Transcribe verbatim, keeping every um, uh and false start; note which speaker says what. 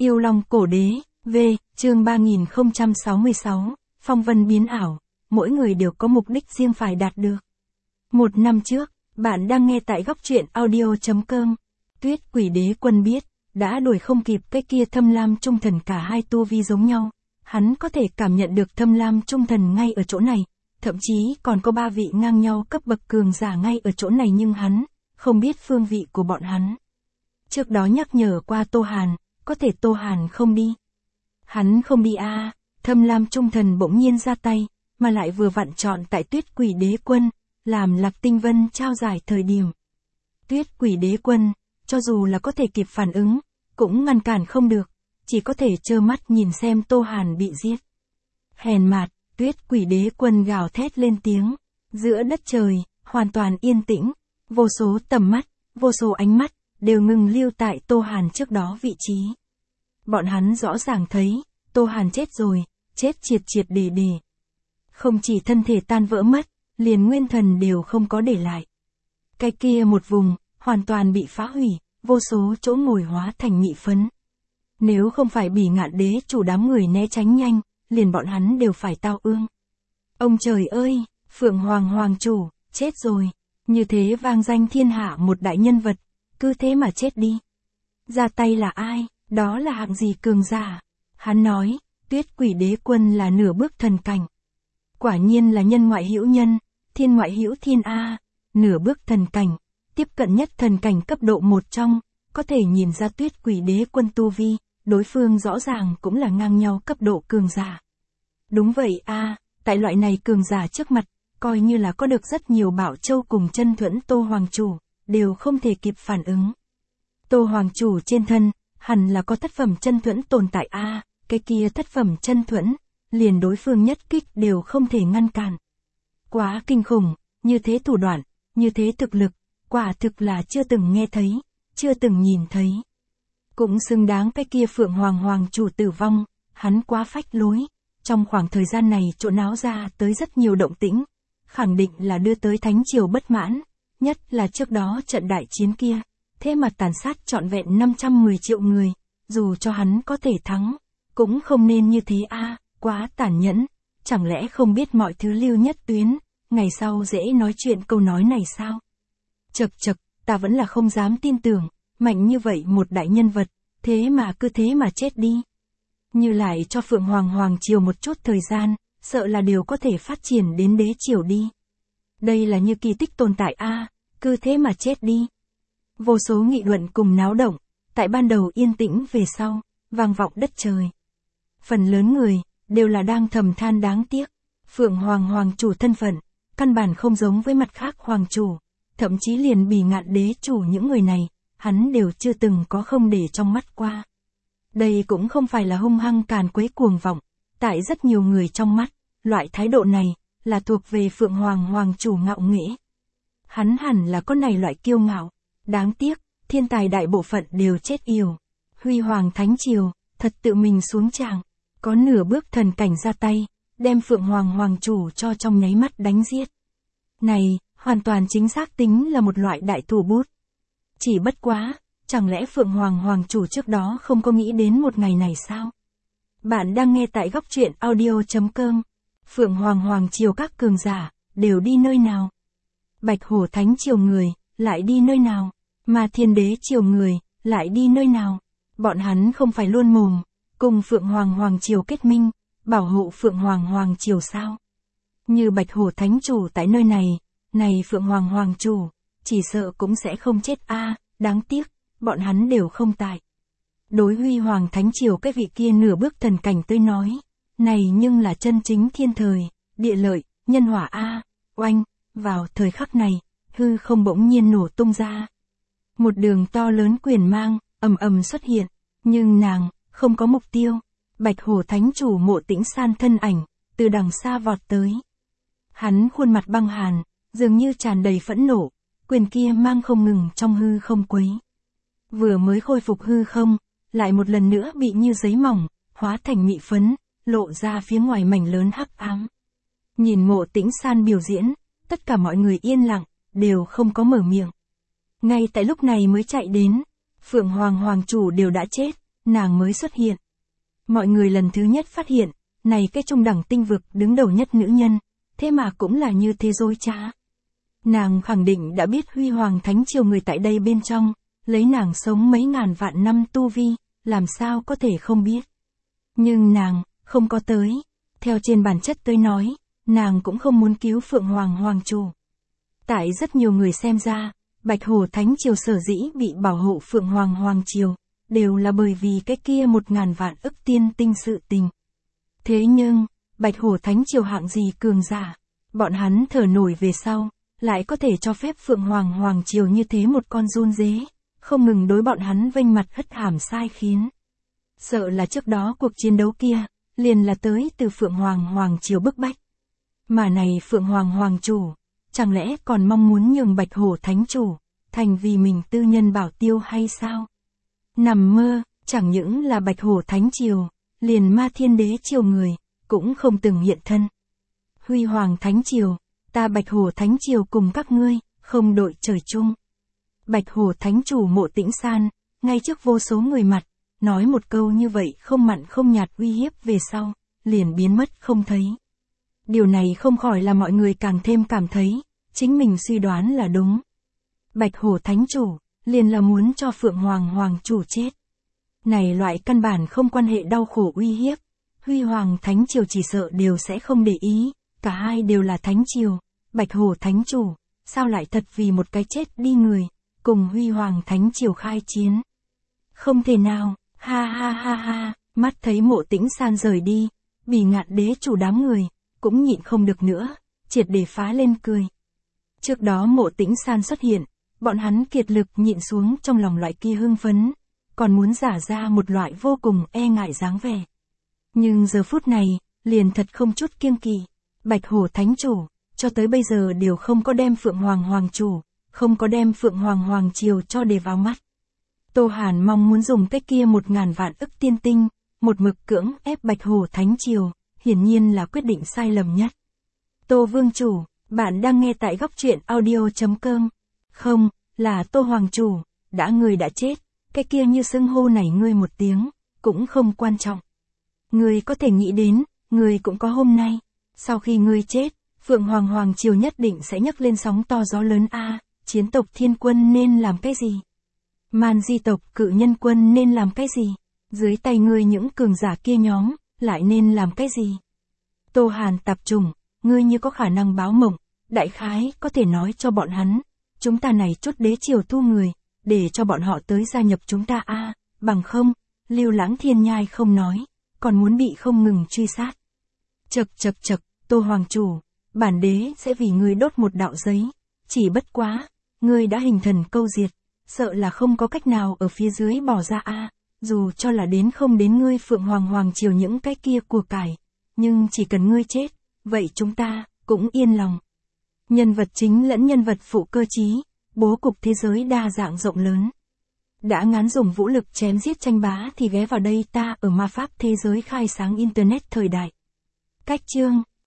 Speaker 1: Yêu Long Cổ Đế, V, chương ba nghìn không trăm sáu mươi sáu, phong vân biến ảo, mỗi người đều có mục đích riêng phải đạt được. Một năm trước, bạn đang nghe tại góc truyện audio chấm com. Tuyết Quỷ Đế Quân biết, đã đuổi không kịp cái kia Thâm Lam Trung Thần, cả hai tu vi giống nhau. Hắn có thể cảm nhận được Thâm Lam Trung Thần ngay ở chỗ này, thậm chí còn có ba vị ngang nhau cấp bậc cường giả ngay ở chỗ này, nhưng hắn không biết phương vị của bọn hắn. Trước đó nhắc nhở qua Tô Hàn, có thể Tô Hàn không đi. Hắn không đi a à, Thâm Lam Trung Thần bỗng nhiên ra tay, mà lại vừa vặn chọn tại Tuyết Quỷ Đế Quân, làm Lạc Tinh Vân trao giải thời điểm. Tuyết Quỷ Đế Quân, cho dù là có thể kịp phản ứng, cũng ngăn cản không được, chỉ có thể trơ mắt nhìn xem Tô Hàn bị giết. Hèn mạt, Tuyết Quỷ Đế Quân gào thét lên tiếng, giữa đất trời, hoàn toàn yên tĩnh, vô số tầm mắt, vô số ánh mắt, đều ngừng lưu tại Tô Hàn trước đó vị trí. Bọn hắn rõ ràng thấy, Tô Hàn chết rồi, chết triệt triệt để để. Không chỉ thân thể tan vỡ mất, liền nguyên thần đều không có để lại. Cái kia một vùng, hoàn toàn bị phá hủy, vô số chỗ ngồi hóa thành nhị phấn. Nếu không phải Bỉ Ngạn Đế chủ đám người né tránh nhanh, liền bọn hắn đều phải tao ương. Ông trời ơi, Phượng Hoàng Hoàng chủ, chết rồi. Như thế vang danh thiên hạ một đại nhân vật, cứ thế mà chết đi. Ra tay là ai, đó là hạng gì cường giả? Hắn nói, Tuyết Quỷ Đế Quân là nửa bước thần cảnh. Quả nhiên là nhân ngoại hữu nhân, thiên ngoại hữu thiên a, nửa bước thần cảnh, tiếp cận nhất thần cảnh cấp độ một trong, có thể nhìn ra Tuyết Quỷ Đế Quân tu vi, đối phương rõ ràng cũng là ngang nhau cấp độ cường giả. Đúng vậy a, tại loại này cường giả trước mặt, coi như là có được rất nhiều bảo châu cùng chân thuẫn Tô Hoàng chủ, đều không thể kịp phản ứng. Tô Hoàng chủ trên thân, hẳn là có thất phẩm chân thuẫn tồn tại a, à, cái kia thất phẩm chân thuẫn, liền đối phương nhất kích đều không thể ngăn cản. Quá kinh khủng, như thế thủ đoạn, như thế thực lực, quả thực là chưa từng nghe thấy, chưa từng nhìn thấy. Cũng xứng đáng cái kia Phượng Hoàng Hoàng chủ tử vong, hắn quá phách lối. Trong khoảng thời gian này chỗ náo ra tới rất nhiều động tĩnh, khẳng định là đưa tới Thánh Triều bất mãn, nhất là trước đó trận đại chiến kia, thế mà tàn sát trọn vẹn năm trăm mười triệu người, dù cho hắn có thể thắng, cũng không nên như thế a, à, quá tàn nhẫn, chẳng lẽ không biết mọi thứ lưu nhất tuyến, ngày sau dễ nói chuyện câu nói này sao? Chậc chậc, ta vẫn là không dám tin tưởng, mạnh như vậy một đại nhân vật, thế mà cứ thế mà chết đi. Như lại cho Phượng Hoàng Hoàng triều một chút thời gian, sợ là đều có thể phát triển đến đế triều đi. Đây là như kỳ tích tồn tại a, à, cứ thế mà chết đi. Vô số nghị luận cùng náo động, tại ban đầu yên tĩnh về sau, vang vọng đất trời. Phần lớn người, đều là đang thầm than đáng tiếc. Phượng Hoàng Hoàng chủ thân phận, căn bản không giống với mặt khác Hoàng chủ, thậm chí liền Bỉ Ngạn Đế chủ những người này, hắn đều chưa từng có không để trong mắt qua. Đây cũng không phải là hung hăng càn quấy cuồng vọng, tại rất nhiều người trong mắt, loại thái độ này, là thuộc về Phượng Hoàng Hoàng chủ ngạo nghễ. Hắn hẳn là có này loại kiêu ngạo, đáng tiếc, thiên tài đại bộ phận đều chết yểu. Huy Hoàng Thánh Triều, thật tự mình xuống tràng, có nửa bước thần cảnh ra tay, đem Phượng Hoàng Hoàng chủ cho trong nháy mắt đánh giết. Này, hoàn toàn chính xác tính là một loại đại thủ bút. Chỉ bất quá, chẳng lẽ Phượng Hoàng Hoàng chủ trước đó không có nghĩ đến một ngày này sao? Bạn đang nghe tại góc truyện audio chấm com. Phượng Hoàng Hoàng triều các cường giả, đều đi nơi nào? Bạch Hổ Thánh Triều người, lại đi nơi nào? Mà Thiên Đế Triều người, lại đi nơi nào? Bọn hắn không phải luôn mồm, cùng Phượng Hoàng Hoàng triều kết minh, bảo hộ Phượng Hoàng Hoàng triều sao? Như Bạch Hổ Thánh chủ tại nơi này, này Phượng Hoàng Hoàng chủ, chỉ sợ cũng sẽ không chết a, à, đáng tiếc, bọn hắn đều không tại. Đối Huy Hoàng Thánh Triều cái vị kia nửa bước thần cảnh tôi nói, này nhưng là chân chính thiên thời, địa lợi, nhân hỏa a, à, oanh, vào thời khắc này, hư không bỗng nhiên nổ tung ra. Một đường to lớn quyền mang, ầm ầm xuất hiện, nhưng nàng, không có mục tiêu. Bạch Hổ Thánh chủ Mộ Tĩnh San thân ảnh, từ đằng xa vọt tới. Hắn khuôn mặt băng hàn, dường như tràn đầy phẫn nộ, quyền kia mang không ngừng trong hư không quấy. Vừa mới khôi phục hư không, lại một lần nữa bị như giấy mỏng, hóa thành mị phấn, lộ ra phía ngoài mảnh lớn hắc ám. Nhìn Mộ Tĩnh San biểu diễn, tất cả mọi người yên lặng, đều không có mở miệng. Ngay tại lúc này mới chạy đến, Phượng Hoàng Hoàng chủ đều đã chết, nàng mới xuất hiện. Mọi người lần thứ nhất phát hiện, này cái trung đẳng tinh vực đứng đầu nhất nữ nhân, thế mà cũng là như thế dối trá. Nàng khẳng định đã biết Huy Hoàng Thánh Triều người tại đây bên trong, lấy nàng sống mấy ngàn vạn năm tu vi, làm sao có thể không biết. Nhưng nàng, không có tới. Theo trên bản chất tới nói, nàng cũng không muốn cứu Phượng Hoàng Hoàng Chủ. Tại rất nhiều người xem ra, Bạch Hổ Thánh Triều sở dĩ bị bảo hộ Phượng Hoàng Hoàng Triều, đều là bởi vì cái kia một ngàn vạn ức tiên tinh sự tình. Thế nhưng, Bạch Hổ Thánh Triều hạng gì cường giả, bọn hắn thở nổi về sau, lại có thể cho phép Phượng Hoàng Hoàng Triều như thế một con run dế, không ngừng đối bọn hắn vênh mặt hất hàm sai khiến. Sợ là trước đó cuộc chiến đấu kia, liền là tới từ Phượng Hoàng Hoàng Triều bức bách. Mà này Phượng Hoàng Hoàng Chủ, chẳng lẽ còn mong muốn nhường Bạch Hổ Thánh Chủ, thành vì mình tư nhân bảo tiêu hay sao? Nằm mơ, chẳng những là Bạch Hổ Thánh Triều, liền Ma Thiên Đế Triều người, cũng không từng hiện thân. Huy Hoàng Thánh Triều, ta Bạch Hổ Thánh Triều cùng các ngươi, không đội trời chung. Bạch Hổ Thánh Chủ Mộ Tĩnh San, ngay trước vô số người mặt, nói một câu như vậy không mặn không nhạt uy hiếp về sau, liền biến mất không thấy. Điều này không khỏi là mọi người càng thêm cảm thấy, chính mình suy đoán là đúng. Bạch Hổ Thánh Chủ, liền là muốn cho Phượng Hoàng Hoàng Chủ chết. Này loại căn bản không quan hệ đau khổ uy hiếp, Huy Hoàng Thánh Triều chỉ sợ đều sẽ không để ý, cả hai đều là Thánh Triều, Bạch Hổ Thánh Chủ, sao lại thật vì một cái chết đi người, cùng Huy Hoàng Thánh Triều khai chiến. Không thể nào, ha ha ha ha, mắt thấy Mộ Tĩnh San rời đi, Bỉ Ngạn Đế Chủ đám người, cũng nhịn không được nữa, triệt để phá lên cười. Trước đó Mộ Tĩnh San xuất hiện, bọn hắn kiệt lực nhịn xuống trong lòng loại kia hưng phấn, còn muốn giả ra một loại vô cùng e ngại dáng vẻ. Nhưng giờ phút này, liền thật không chút kiêng kỵ, Bạch Hổ Thánh Chủ, cho tới bây giờ đều không có đem Phượng Hoàng Hoàng Chủ, không có đem Phượng Hoàng Hoàng Triều cho để vào mắt. Tô Hàn mong muốn dùng cái kia một ngàn vạn ức tiên tinh, một mực cưỡng ép Bạch Hổ Thánh Triều, hiển nhiên là quyết định sai lầm nhất. Tô Vương Chủ, bạn đang nghe tại góc truyện audio chấm com. Không, là Tô Hoàng Chủ, đã người đã chết, cái kia như xưng hô này ngươi một tiếng, cũng không quan trọng. Ngươi có thể nghĩ đến, ngươi cũng có hôm nay, sau khi ngươi chết, Phượng Hoàng Hoàng Triều nhất định sẽ nhấc lên sóng to gió lớn a, chiến tộc Thiên Quân nên làm cái gì? Man Di tộc Cự Nhân Quân nên làm cái gì? Dưới tay ngươi những cường giả kia nhóm, lại nên làm cái gì? Tô Hàn Tạp Trùng, ngươi như có khả năng báo mộng, đại khái có thể nói cho bọn hắn, chúng ta này chút đế triều thu người, để cho bọn họ tới gia nhập chúng ta a, bằng không, Lưu Lãng Thiên Nhai không nói, còn muốn bị không ngừng truy sát. Chậc chậc chậc, Tô Hoàng Chủ, bản đế sẽ vì ngươi đốt một đạo giấy, chỉ bất quá, ngươi đã hình thần câu diệt, sợ là không có cách nào ở phía dưới bỏ ra a, dù cho là đến không đến ngươi Phượng Hoàng Hoàng Triều những cái kia của cải, nhưng chỉ cần ngươi chết, vậy chúng ta cũng yên lòng. Nhân vật chính lẫn nhân vật phụ cơ trí, bố cục thế giới đa dạng rộng lớn. Đã ngán dùng vũ lực chém giết tranh bá thì ghé vào đây ta ở ma pháp thế giới khai sáng internet thời đại. Cách chương